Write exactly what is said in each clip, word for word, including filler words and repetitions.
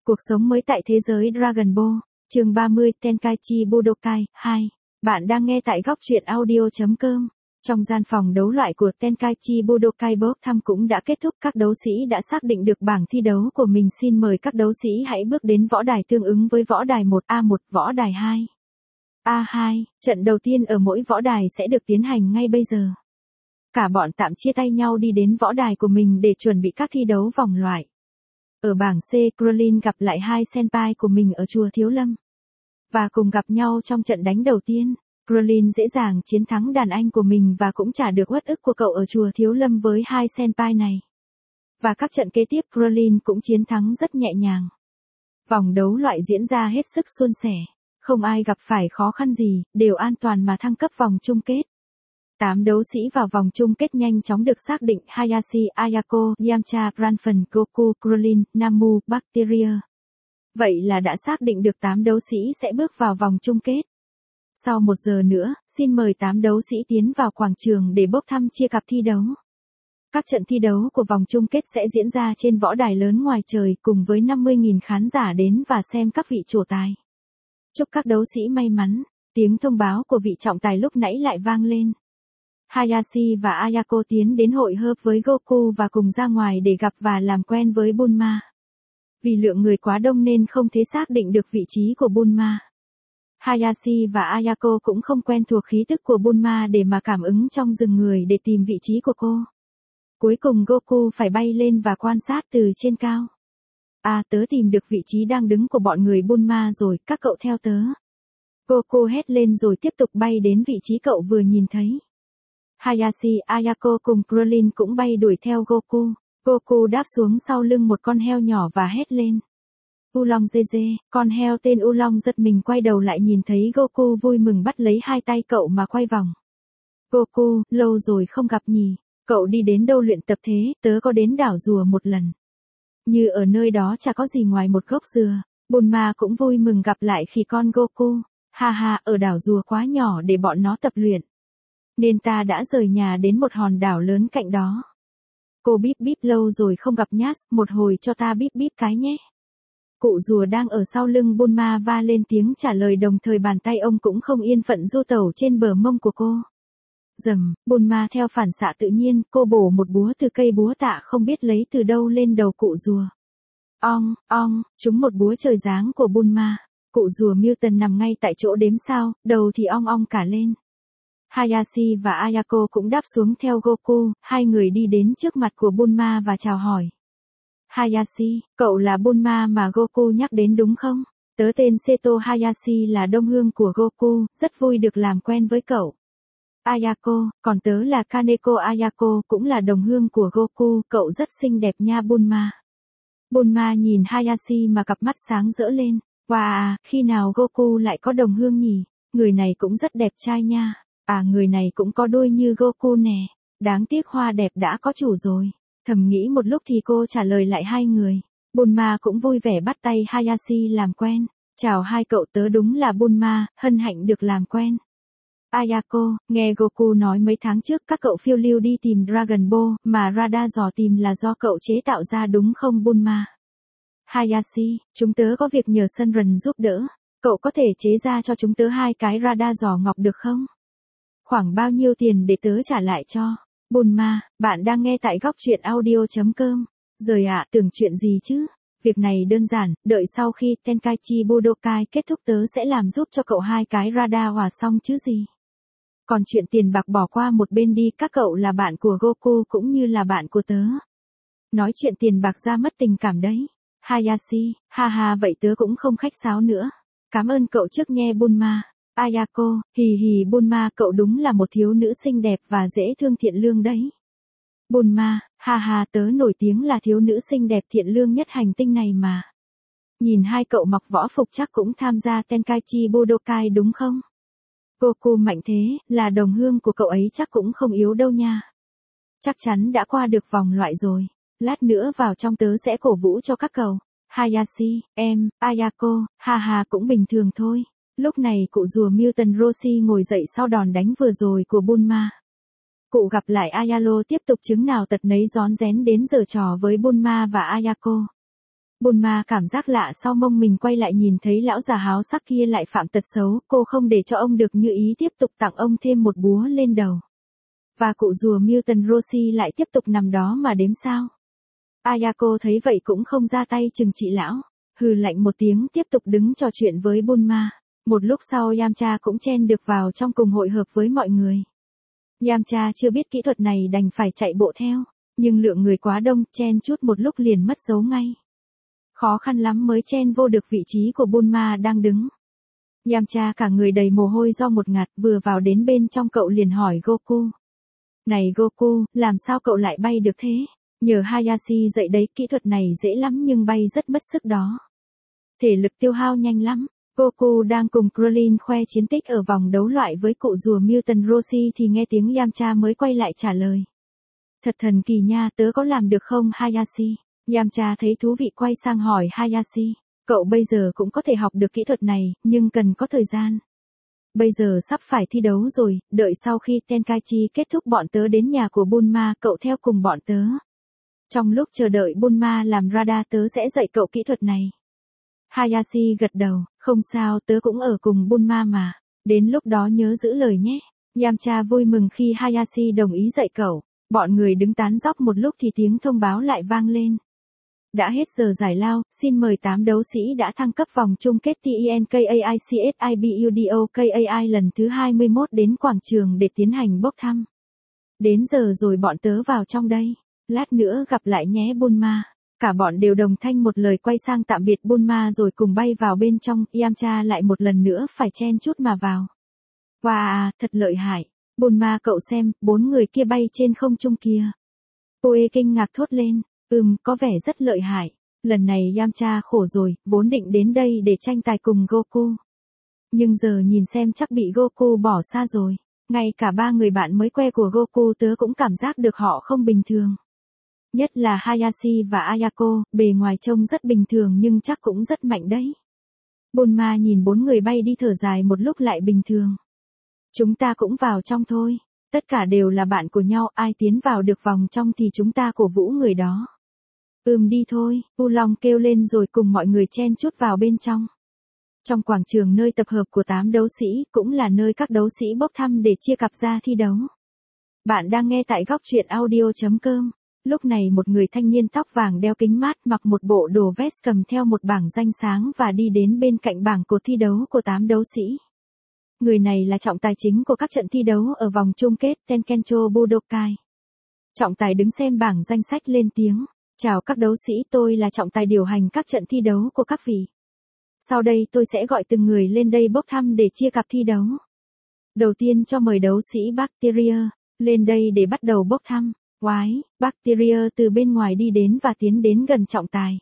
Cuộc sống mới tại thế giới Dragon Ball, chương ba mươi Tenkaichi Budokai hai. Bạn đang nghe tại góc truyện audio chấm com. Trong gian phòng đấu loại của Tenkaichi Budokai bốc thăm cũng đã kết thúc, các đấu sĩ đã xác định được bảng thi đấu của mình. Xin mời các đấu sĩ hãy bước đến võ đài tương ứng với võ đài một A một, võ đài hai A hai. Trận đầu tiên ở mỗi võ đài sẽ được tiến hành ngay bây giờ. Cả bọn tạm chia tay nhau đi đến võ đài của mình để chuẩn bị các thi đấu vòng loại. Ở bảng C, Krillin gặp lại hai senpai của mình ở chùa Thiếu Lâm. Và cùng gặp nhau trong trận đánh đầu tiên, Krillin dễ dàng chiến thắng đàn anh của mình và cũng trả được uất ức của cậu ở chùa Thiếu Lâm với hai senpai này. Và các trận kế tiếp Krillin cũng chiến thắng rất nhẹ nhàng. Vòng đấu loại diễn ra hết sức suôn sẻ, không ai gặp phải khó khăn gì, đều an toàn mà thăng cấp vòng chung kết. Tám đấu sĩ vào vòng chung kết nhanh chóng được xác định: Hayashi, Ayako, Yamcha, Ranfan, Goku, Krillin, Namu, Bacteria. Vậy là đã xác định được tám đấu sĩ sẽ bước vào vòng chung kết. Sau một giờ nữa, xin mời tám đấu sĩ tiến vào quảng trường để bốc thăm chia cặp thi đấu. Các trận thi đấu của vòng chung kết sẽ diễn ra trên võ đài lớn ngoài trời cùng với năm mươi nghìn khán giả đến và xem các vị trổ tài. Chúc các đấu sĩ may mắn. Tiếng thông báo của vị trọng tài lúc nãy lại vang lên. Hayashi và Ayako tiến đến hội họp với Goku và cùng ra ngoài để gặp và làm quen với Bulma. Vì lượng người quá đông nên không thể xác định được vị trí của Bulma. Hayashi và Ayako cũng không quen thuộc khí tức của Bulma để mà cảm ứng trong rừng người để tìm vị trí của cô. Cuối cùng Goku phải bay lên và quan sát từ trên cao. À, tớ tìm được vị trí đang đứng của bọn người Bulma rồi, các cậu theo tớ. Goku hét lên rồi tiếp tục bay đến vị trí cậu vừa nhìn thấy. Hayashi, Ayako cùng Krillin cũng bay đuổi theo Goku. Goku đáp xuống sau lưng một con heo nhỏ và hét lên. Ulong dê dê, con heo tên Ulong giật mình quay đầu lại nhìn thấy Goku vui mừng bắt lấy hai tay cậu mà quay vòng. Goku, lâu rồi không gặp nhỉ, cậu đi đến đâu luyện tập thế? Tớ có đến đảo rùa một lần. Như ở nơi đó chả có gì ngoài một gốc dừa. Bulma cũng vui mừng gặp lại khỉ con Goku. Ha ha, ở đảo rùa quá nhỏ để bọn nó tập luyện. Nên ta đã rời nhà đến một hòn đảo lớn cạnh đó. Cô bíp bíp, lâu rồi không gặp nhát, một hồi cho ta bíp bíp cái nhé. Cụ rùa đang ở sau lưng Bulma va lên tiếng trả lời, đồng thời bàn tay ông cũng không yên phận du tẩu trên bờ mông của cô. Dầm, Bulma theo phản xạ tự nhiên, cô bổ một búa từ cây búa tạ không biết lấy từ đâu lên đầu cụ rùa. Ong, ong, trúng một búa trời giáng của Bulma. Cụ rùa Milton nằm ngay tại chỗ đếm sao, đầu thì ong ong cả lên. Hayashi và Ayako cũng đáp xuống theo Goku, hai người đi đến trước mặt của Bulma và chào hỏi. Hayashi, cậu là Bulma mà Goku nhắc đến đúng không? Tớ tên Seto Hayashi, là đồng hương của Goku, rất vui được làm quen với cậu. Ayako, còn tớ là Kaneko Ayako, cũng là đồng hương của Goku, cậu rất xinh đẹp nha Bulma. Bulma nhìn Hayashi mà cặp mắt sáng rỡ lên. Wow, khi nào Goku lại có đồng hương nhỉ? Người này cũng rất đẹp trai nha. À, người này cũng có đuôi như Goku nè. Đáng tiếc hoa đẹp đã có chủ rồi. Thầm nghĩ một lúc thì cô trả lời lại hai người. Bulma cũng vui vẻ bắt tay Hayashi làm quen. Chào hai cậu, tớ đúng là Bulma, hân hạnh được làm quen. Ayako, nghe Goku nói mấy tháng trước các cậu phiêu lưu đi tìm Dragon Ball, mà radar dò tìm là do cậu chế tạo ra đúng không Bulma? Hayashi, chúng tớ có việc nhờ Sunrun giúp đỡ. Cậu có thể chế ra cho chúng tớ hai cái radar dò ngọc được không? Khoảng bao nhiêu tiền để tớ trả lại cho? Bulma, bạn đang nghe tại góc truyện audio chấm com. Rồi ạ, à, tưởng chuyện gì chứ? Việc này đơn giản, đợi sau khi Tenkaichi Budokai kết thúc tớ sẽ làm giúp cho cậu hai cái radar hòa xong chứ gì. Còn chuyện tiền bạc bỏ qua một bên đi, các cậu là bạn của Goku cũng như là bạn của tớ. Nói chuyện tiền bạc ra mất tình cảm đấy. Hayashi, ha ha, vậy tớ cũng không khách sáo nữa. Cảm ơn cậu trước nghe Bulma. Ayako, hì hì Bulma, cậu đúng là một thiếu nữ xinh đẹp và dễ thương thiện lương đấy. Bulma, ha ha, tớ nổi tiếng là thiếu nữ xinh đẹp thiện lương nhất hành tinh này mà. Nhìn hai cậu mặc võ phục chắc cũng tham gia Tenkaichi Budokai đúng không? Goku mạnh thế, là đồng hương của cậu ấy chắc cũng không yếu đâu nha. Chắc chắn đã qua được vòng loại rồi. Lát nữa vào trong tớ sẽ cổ vũ cho các cậu. Hayashi, em, Ayako, ha ha, cũng bình thường thôi. Lúc này cụ rùa Milton Roshi ngồi dậy sau đòn đánh vừa rồi của Bulma. Cụ gặp lại Ayalo tiếp tục chứng nào tật nấy rón rén đến giở trò với Bulma và Ayako. Bulma cảm giác lạ sau mông mình quay lại nhìn thấy lão già háo sắc kia lại phạm tật xấu, cô không để cho ông được như ý tiếp tục tặng ông thêm một búa lên đầu. Và cụ rùa Milton Rossi lại tiếp tục nằm đó mà đếm sao. Ayako thấy vậy cũng không ra tay trừng trị lão, hừ lạnh một tiếng tiếp tục đứng trò chuyện với Bulma. Một lúc sau Yamcha cũng chen được vào trong cùng hội hợp với mọi người. Yamcha chưa biết kỹ thuật này đành phải chạy bộ theo, nhưng lượng người quá đông, chen chút một lúc liền mất dấu ngay. Khó khăn lắm mới chen vô được vị trí của Bulma đang đứng. Yamcha cả người đầy mồ hôi do một ngạt, vừa vào đến bên trong cậu liền hỏi Goku. Này Goku, làm sao cậu lại bay được thế? Nhờ Hayashi dạy đấy, kỹ thuật này dễ lắm nhưng bay rất mất sức đó. Thể lực tiêu hao nhanh lắm. Goku đang cùng Krillin khoe chiến tích ở vòng đấu loại với cụ rùa Milton Rossi thì nghe tiếng Yamcha mới quay lại trả lời. Thật thần kỳ nha, tớ có làm được không Hayashi? Yamcha thấy thú vị quay sang hỏi Hayashi. Cậu bây giờ cũng có thể học được kỹ thuật này, nhưng cần có thời gian. Bây giờ sắp phải thi đấu rồi, đợi sau khi Tenkaichi kết thúc bọn tớ đến nhà của Bulma, cậu theo cùng bọn tớ. Trong lúc chờ đợi Bulma làm radar tớ sẽ dạy cậu kỹ thuật này. Hayashi gật đầu, không sao, tớ cũng ở cùng Bulma mà. Đến lúc đó nhớ giữ lời nhé. Yamcha vui mừng khi Hayashi đồng ý dạy cậu. Bọn người đứng tán dóc một lúc thì tiếng thông báo lại vang lên. Đã hết giờ giải lao, xin mời tám đấu sĩ đã thăng cấp vòng chung kết TENKAICSIBUDOKAI lần thứ hai mươi mốt đến quảng trường để tiến hành bốc thăm. Đến giờ rồi bọn tớ vào trong đây. Lát nữa gặp lại nhé Bulma. Cả bọn đều đồng thanh một lời quay sang tạm biệt Bulma rồi cùng bay vào bên trong. Yamcha lại một lần nữa phải chen chút mà vào. Wow, thật lợi hại. Bulma cậu xem, bốn người kia bay trên không trung kia. Koe kinh ngạc thốt lên. Ừm, có vẻ rất lợi hại. Lần này Yamcha khổ rồi, vốn định đến đây để tranh tài cùng Goku. Nhưng giờ nhìn xem chắc bị Goku bỏ xa rồi. Ngay cả ba người bạn mới que của Goku tớ cũng cảm giác được họ không bình thường. Nhất là Hayashi và Ayako, bề ngoài trông rất bình thường nhưng chắc cũng rất mạnh đấy. Bulma nhìn bốn người bay đi thở dài một lúc lại bình thường. Chúng ta cũng vào trong thôi. Tất cả đều là bạn của nhau, ai tiến vào được vòng trong thì chúng ta cổ vũ người đó. Ừm đi thôi, U Long kêu lên rồi cùng mọi người chen chút vào bên trong. Trong quảng trường nơi tập hợp của tám đấu sĩ, cũng là nơi các đấu sĩ bốc thăm để chia cặp ra thi đấu. Bạn đang nghe tại góc truyện audio chấm com. Lúc này một người thanh niên tóc vàng đeo kính mát mặc một bộ đồ vest cầm theo một bảng danh sáng và đi đến bên cạnh bảng cột thi đấu của tám đấu sĩ. Người này là trọng tài chính của các trận thi đấu ở vòng chung kết Tenkencho Budokai. Trọng tài đứng xem bảng danh sách lên tiếng. Chào các đấu sĩ, tôi là trọng tài điều hành các trận thi đấu của các vị. Sau đây tôi sẽ gọi từng người lên đây bốc thăm để chia cặp thi đấu. Đầu tiên cho mời đấu sĩ Bacteria lên đây để bắt đầu bốc thăm. Oái, Bacteria từ bên ngoài đi đến và tiến đến gần trọng tài.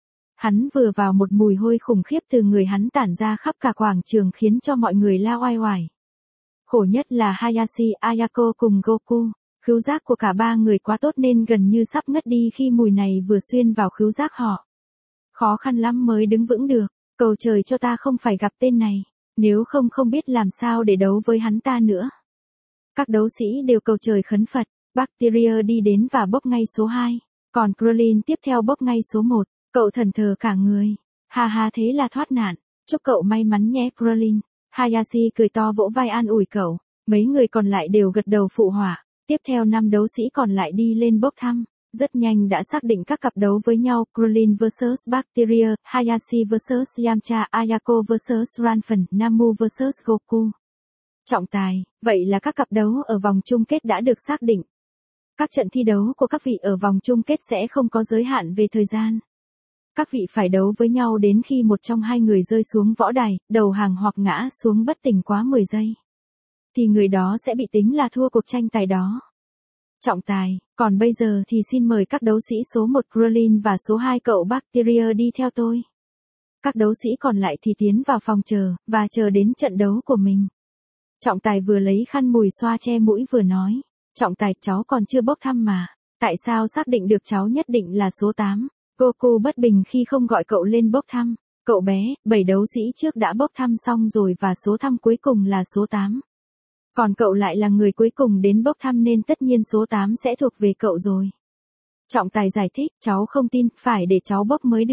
Hắn vừa vào một mùi hôi khủng khiếp từ người hắn tản ra khắp cả quảng trường khiến cho mọi người la oai oải. Khổ nhất là Hayashi, Ayako cùng Goku. Khứu giác của cả ba người quá tốt nên gần như sắp ngất đi khi mùi này vừa xuyên vào khứu giác họ. Khó khăn lắm mới đứng vững được. Cầu trời cho ta không phải gặp tên này. Nếu không không biết làm sao để đấu với hắn ta nữa. Các đấu sĩ đều cầu trời khấn Phật. Bacteria đi đến và bốc ngay số hai. Còn Krillin tiếp theo bốc ngay số một. Cậu thần thờ cả người. Ha ha, thế là thoát nạn. Chúc cậu may mắn nhé Krillin. Hayashi cười to vỗ vai an ủi cậu. Mấy người còn lại đều gật đầu phụ họa. Tiếp theo năm đấu sĩ còn lại đi lên bốc thăm. Rất nhanh đã xác định các cặp đấu với nhau. Krillin versus Bacteria, Hayashi versus Yamcha, Ayako versus Ranfan, Namu versus Goku. Trọng tài, vậy là các cặp đấu ở vòng chung kết đã được xác định. Các trận thi đấu của các vị ở vòng chung kết sẽ không có giới hạn về thời gian. Các vị phải đấu với nhau đến khi một trong hai người rơi xuống võ đài, đầu hàng hoặc ngã xuống bất tỉnh quá mười giây. Thì người đó sẽ bị tính là thua cuộc tranh tài đó. Trọng tài, còn bây giờ thì xin mời các đấu sĩ số một Krillin và số hai cậu Bacteria đi theo tôi. Các đấu sĩ còn lại thì tiến vào phòng chờ, và chờ đến trận đấu của mình. Trọng tài vừa lấy khăn mùi xoa che mũi vừa nói. Trọng tài, cháu còn chưa bốc thăm mà. Tại sao xác định được cháu nhất định là số tám? Goku bất bình khi không gọi cậu lên bốc thăm. Cậu bé, bảy đấu sĩ trước đã bốc thăm xong rồi và số thăm cuối cùng là số tám. Còn cậu lại là người cuối cùng đến bốc thăm nên tất nhiên số tám sẽ thuộc về cậu rồi. Trọng tài giải thích, cháu không tin, phải để cháu bốc mới được.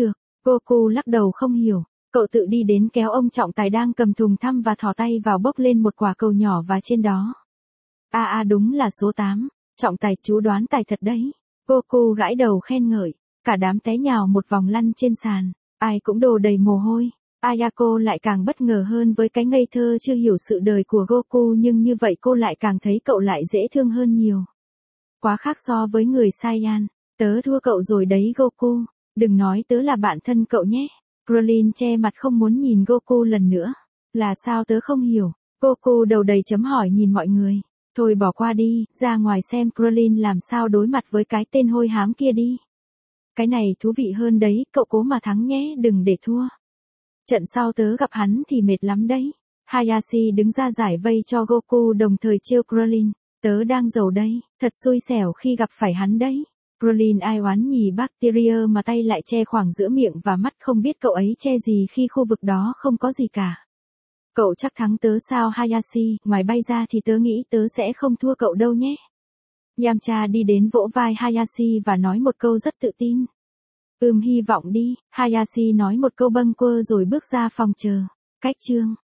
Goku lắc đầu không hiểu, cậu tự đi đến kéo ông trọng tài đang cầm thùng thăm và thò tay vào bốc lên một quả cầu nhỏ và trên đó. A à, à đúng là số tám, trọng tài chú đoán tài thật đấy. Goku gãi đầu khen ngợi, cả đám té nhào một vòng lăn trên sàn, ai cũng đổ đầy mồ hôi. Ayako lại càng bất ngờ hơn với cái ngây thơ chưa hiểu sự đời của Goku, nhưng như vậy cô lại càng thấy cậu lại dễ thương hơn nhiều. Quá khác so với người Saiyan, tớ thua cậu rồi đấy Goku, đừng nói tớ là bạn thân cậu nhé. Krillin che mặt không muốn nhìn Goku lần nữa. Là sao tớ không hiểu? Goku đầu đầy chấm hỏi nhìn mọi người. Thôi bỏ qua đi, ra ngoài xem Krillin làm sao đối mặt với cái tên hôi hám kia đi. Cái này thú vị hơn đấy, cậu cố mà thắng nhé, đừng để thua. Trận sau tớ gặp hắn thì mệt lắm đấy. Hayashi đứng ra giải vây cho Goku đồng thời trêu Krillin. Tớ đang giàu đây, thật xui xẻo khi gặp phải hắn đấy. Krillin ai oán nhì Bacteria mà tay lại che khoảng giữa miệng và mắt, không biết cậu ấy che gì khi khu vực đó không có gì cả. Cậu chắc thắng tớ sao Hayashi, ngoài bay ra thì tớ nghĩ tớ sẽ không thua cậu đâu nhé. Yamcha đi đến vỗ vai Hayashi và nói một câu rất tự tin. Ừm hy vọng đi, Hayashi nói một câu bâng quơ rồi bước ra phòng chờ. Cách chương